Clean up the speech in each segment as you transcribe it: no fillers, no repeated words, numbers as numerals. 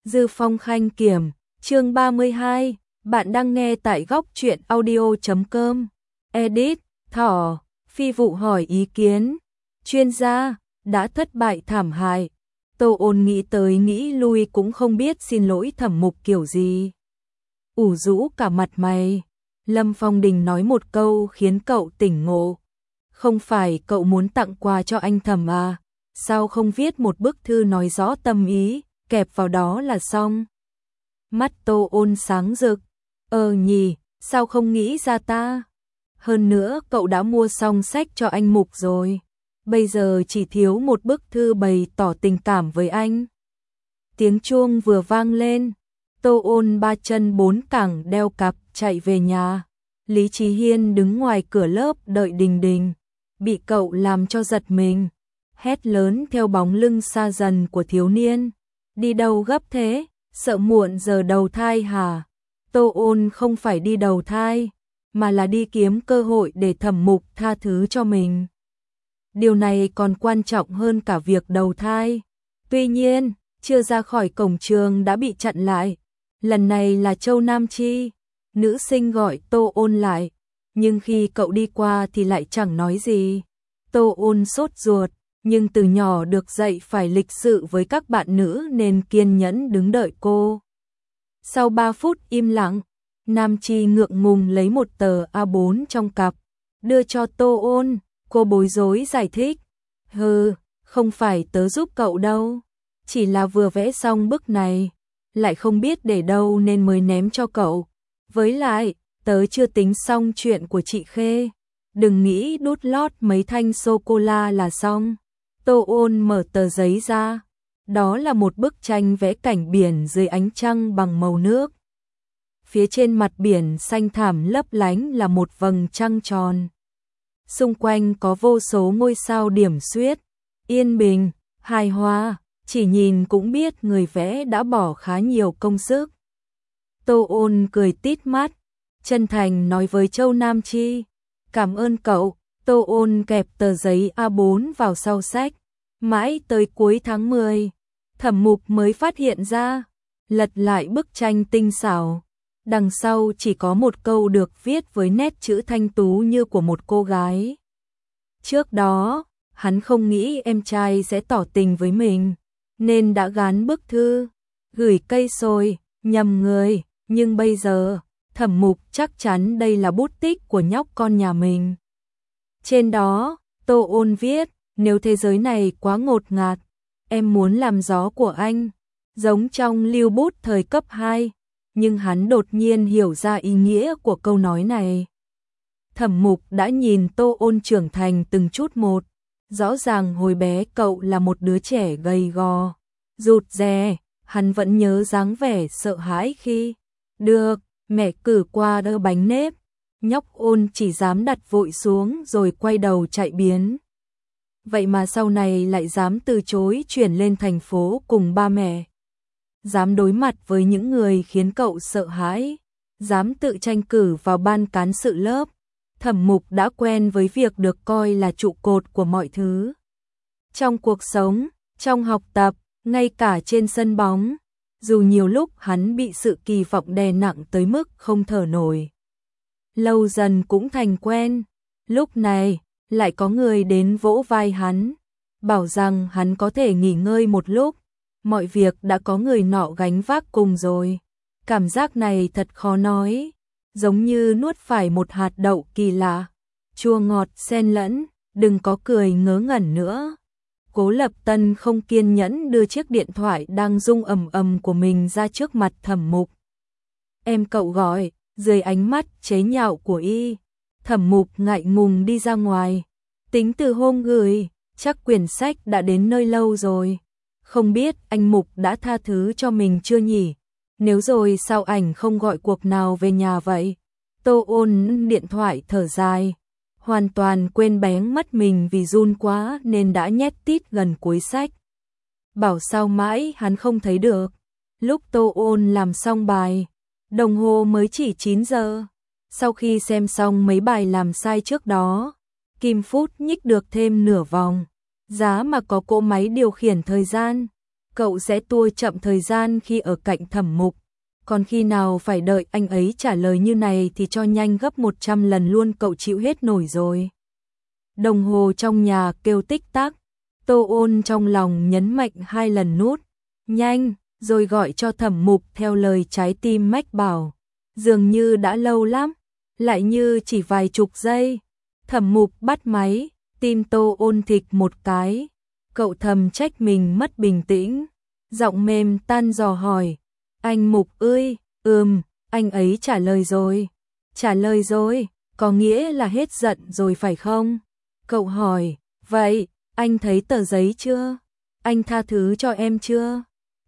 Dư Phong Khanh Kiểm, chương 32, bạn đang nghe tại góc truyện audio.com. Edit, Thỏ, phi vụ hỏi ý kiến. Chuyên gia, đã thất bại thảm hại. Tô Ôn nghĩ tới nghĩ lui cũng không biết xin lỗi Thẩm Mục kiểu gì. Ủ rũ cả mặt mày. Lâm Phong Đình nói một câu khiến cậu tỉnh ngộ. Không phải cậu muốn tặng quà cho anh Thẩm à? Sao không viết một bức thư nói rõ tâm ý, kẹp vào đó là xong? Mắt Tô Ôn sáng rực. Nhỉ, sao không nghĩ ra ta? Hơn nữa cậu đã mua xong sách cho anh Mục rồi. Bây giờ chỉ thiếu một bức thư bày tỏ tình cảm với anh. Tiếng chuông vừa vang lên. Tô Ôn ba chân bốn cẳng đeo cặp chạy về nhà. Lý Chí Hiên đứng ngoài cửa lớp đợi Đình Đình. Bị cậu làm cho giật mình. Hét lớn theo bóng lưng xa dần của thiếu niên. Đi đâu gấp thế? Sợ muộn giờ đầu thai hả? Tô Ôn không phải đi đầu thai, mà là đi kiếm cơ hội để Thẩm Mục tha thứ cho mình. Điều này còn quan trọng hơn cả việc đầu thai. Tuy nhiên, chưa ra khỏi cổng trường đã bị chặn lại. Lần này là Châu Nam Chi. Nữ sinh gọi Tô Ôn lại, nhưng khi cậu đi qua thì lại chẳng nói gì. Tô Ôn sốt ruột, nhưng từ nhỏ được dạy phải lịch sự với các bạn nữ nên kiên nhẫn đứng đợi cô. Sau 3 phút im lặng, Nam Chi ngượng ngùng lấy một tờ A4 trong cặp, đưa cho Tô Ôn. Cô bối rối giải thích. Không phải tớ giúp cậu đâu. Chỉ là vừa vẽ xong bức này, lại không biết để đâu nên mới ném cho cậu. Với lại, tớ chưa tính xong chuyện của chị Khê. Đừng nghĩ đút lót mấy thanh sô-cô-la là xong. Tô Ôn mở tờ giấy ra. Đó là một bức tranh vẽ cảnh biển dưới ánh trăng bằng màu nước. Phía trên mặt biển xanh thẳm lấp lánh là một vầng trăng tròn. Xung quanh có vô số ngôi sao điểm xuyết, yên bình, hài hòa, chỉ nhìn cũng biết người vẽ đã bỏ khá nhiều công sức. Tô Ôn cười tít mắt, chân thành nói với Châu Nam Chi, cảm ơn cậu. Tô Ôn kẹp tờ giấy A4 vào sau sách, mãi tới cuối tháng 10, Thẩm Mục mới phát hiện ra, lật lại bức tranh tinh xảo. Đằng sau chỉ có một câu được viết với nét chữ thanh tú như của một cô gái. Trước đó, hắn không nghĩ em trai sẽ tỏ tình với mình, nên đã gán bức thư, gửi cây sồi, nhầm người, nhưng bây giờ, Thẩm Mục chắc chắn đây là bút tích của nhóc con nhà mình. Trên đó, Tô Ôn viết, nếu thế giới này quá ngột ngạt, em muốn làm gió của anh, giống trong lưu bút thời cấp 2. Nhưng hắn đột nhiên hiểu ra ý nghĩa của câu nói này. Thẩm Mục đã nhìn Tô Ôn trưởng thành từng chút một. Rõ ràng hồi bé cậu là một đứa trẻ gầy gò, rụt rè, hắn vẫn nhớ dáng vẻ sợ hãi khi được mẹ cử qua đỡ bánh nếp. Nhóc Ôn chỉ dám đặt vội xuống rồi quay đầu chạy biến. Vậy mà sau này lại dám từ chối chuyển lên thành phố cùng ba mẹ. Dám đối mặt với những người khiến cậu sợ hãi, dám tự tranh cử vào ban cán sự lớp. Thẩm Mục đã quen với việc được coi là trụ cột của mọi thứ. Trong cuộc sống, trong học tập, ngay cả trên sân bóng, dù nhiều lúc hắn bị sự kỳ vọng đè nặng tới mức không thở nổi. Lâu dần cũng thành quen, lúc này lại có người đến vỗ vai hắn, bảo rằng hắn có thể nghỉ ngơi một lúc. Mọi việc đã có người nọ gánh vác cùng rồi. Cảm giác này thật khó nói, giống như nuốt phải một hạt đậu kỳ lạ, chua ngọt xen lẫn. Đừng có cười ngớ ngẩn nữa. Cố Lập Tân không kiên nhẫn đưa chiếc điện thoại đang rung ầm ầm của mình ra trước mặt Thẩm Mục. Em cậu gọi, dưới ánh mắt chế nhạo của y. Thẩm Mục ngại ngùng đi ra ngoài. Tính từ hôm gửi, chắc quyển sách đã đến nơi lâu rồi. Không biết anh Mục đã tha thứ cho mình chưa nhỉ? Nếu rồi sao ảnh không gọi cuộc nào về nhà vậy? Tô Ôn điện thoại thở dài, hoàn toàn quên bén mất mình vì run quá nên đã nhét tít gần cuối sách. Bảo sao mãi hắn không thấy được. Lúc Tô Ôn làm xong bài, đồng hồ mới chỉ 9 giờ. Sau khi xem xong mấy bài làm sai trước đó, kim phút nhích được thêm nửa vòng. Giá mà có cỗ máy điều khiển thời gian, cậu sẽ tua chậm thời gian khi ở cạnh Thẩm Mục. Còn khi nào phải đợi anh ấy trả lời như này thì cho nhanh gấp 100 lần luôn, cậu chịu hết nổi rồi. Đồng hồ trong nhà kêu tích tắc, Tô Ôn trong lòng nhấn mạnh 2 lần nút nhanh, rồi gọi cho Thẩm Mục theo lời trái tim mách bảo. Dường như đã lâu lắm, lại như chỉ vài chục giây. Thẩm Mục bắt máy, tim Tô Ôn thịch một cái. Cậu thầm trách mình mất bình tĩnh, giọng mềm tan dò hỏi. Anh Mục ơi, anh ấy trả lời rồi. Trả lời rồi, có nghĩa là hết giận rồi phải không? Cậu hỏi, vậy, anh thấy tờ giấy chưa? Anh tha thứ cho em chưa?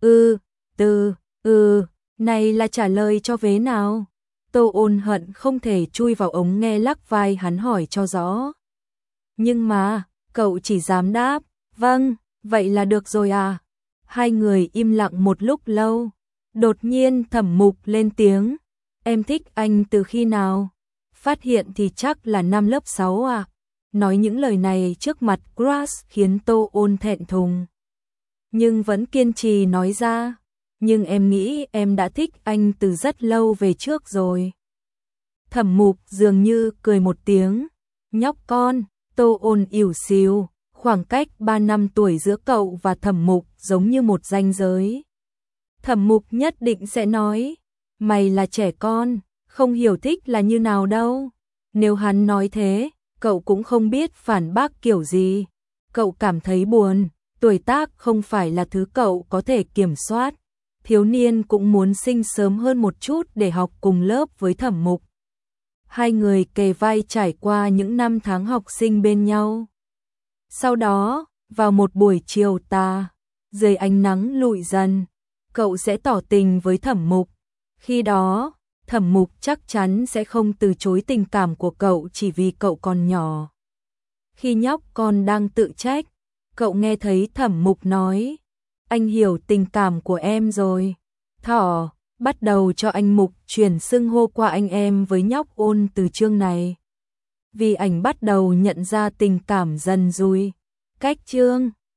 Này là trả lời cho vế nào? Tô Ôn hận không thể chui vào ống nghe lắc vai hắn hỏi cho rõ. Nhưng mà, cậu chỉ dám đáp, vâng, vậy là được rồi à? Hai người im lặng một lúc lâu. Đột nhiên Thẩm Mục lên tiếng, em thích anh từ khi nào? Phát hiện thì chắc là năm lớp 6 à? Nói những lời này trước mặt Grass khiến Tô Ôn thẹn thùng. Nhưng vẫn kiên trì nói ra, nhưng em nghĩ em đã thích anh từ rất lâu về trước rồi. Thẩm Mục dường như cười một tiếng, nhóc con. Tô Ôn ỉu xìu, khoảng cách 3 năm tuổi giữa cậu và Thẩm Mục giống như một ranh giới. Thẩm Mục nhất định sẽ nói, mày là trẻ con, không hiểu thích là như nào đâu. Nếu hắn nói thế, cậu cũng không biết phản bác kiểu gì. Cậu cảm thấy buồn, tuổi tác không phải là thứ cậu có thể kiểm soát. Thiếu niên cũng muốn sinh sớm hơn một chút để học cùng lớp với Thẩm Mục. Hai người kề vai trải qua những năm tháng học sinh bên nhau. Sau đó, vào một buổi chiều tà, dưới ánh nắng lụi dần, cậu sẽ tỏ tình với Thẩm Mục. Khi đó, Thẩm Mục chắc chắn sẽ không từ chối tình cảm của cậu chỉ vì cậu còn nhỏ. Khi nhóc con đang tự trách, cậu nghe thấy Thẩm Mục nói, anh hiểu tình cảm của em rồi. Thỏ, bắt đầu cho anh Mục chuyển xưng hô qua anh em với nhóc Ôn từ chương này. Vì ảnh bắt đầu nhận ra tình cảm dần dùi. Cách chương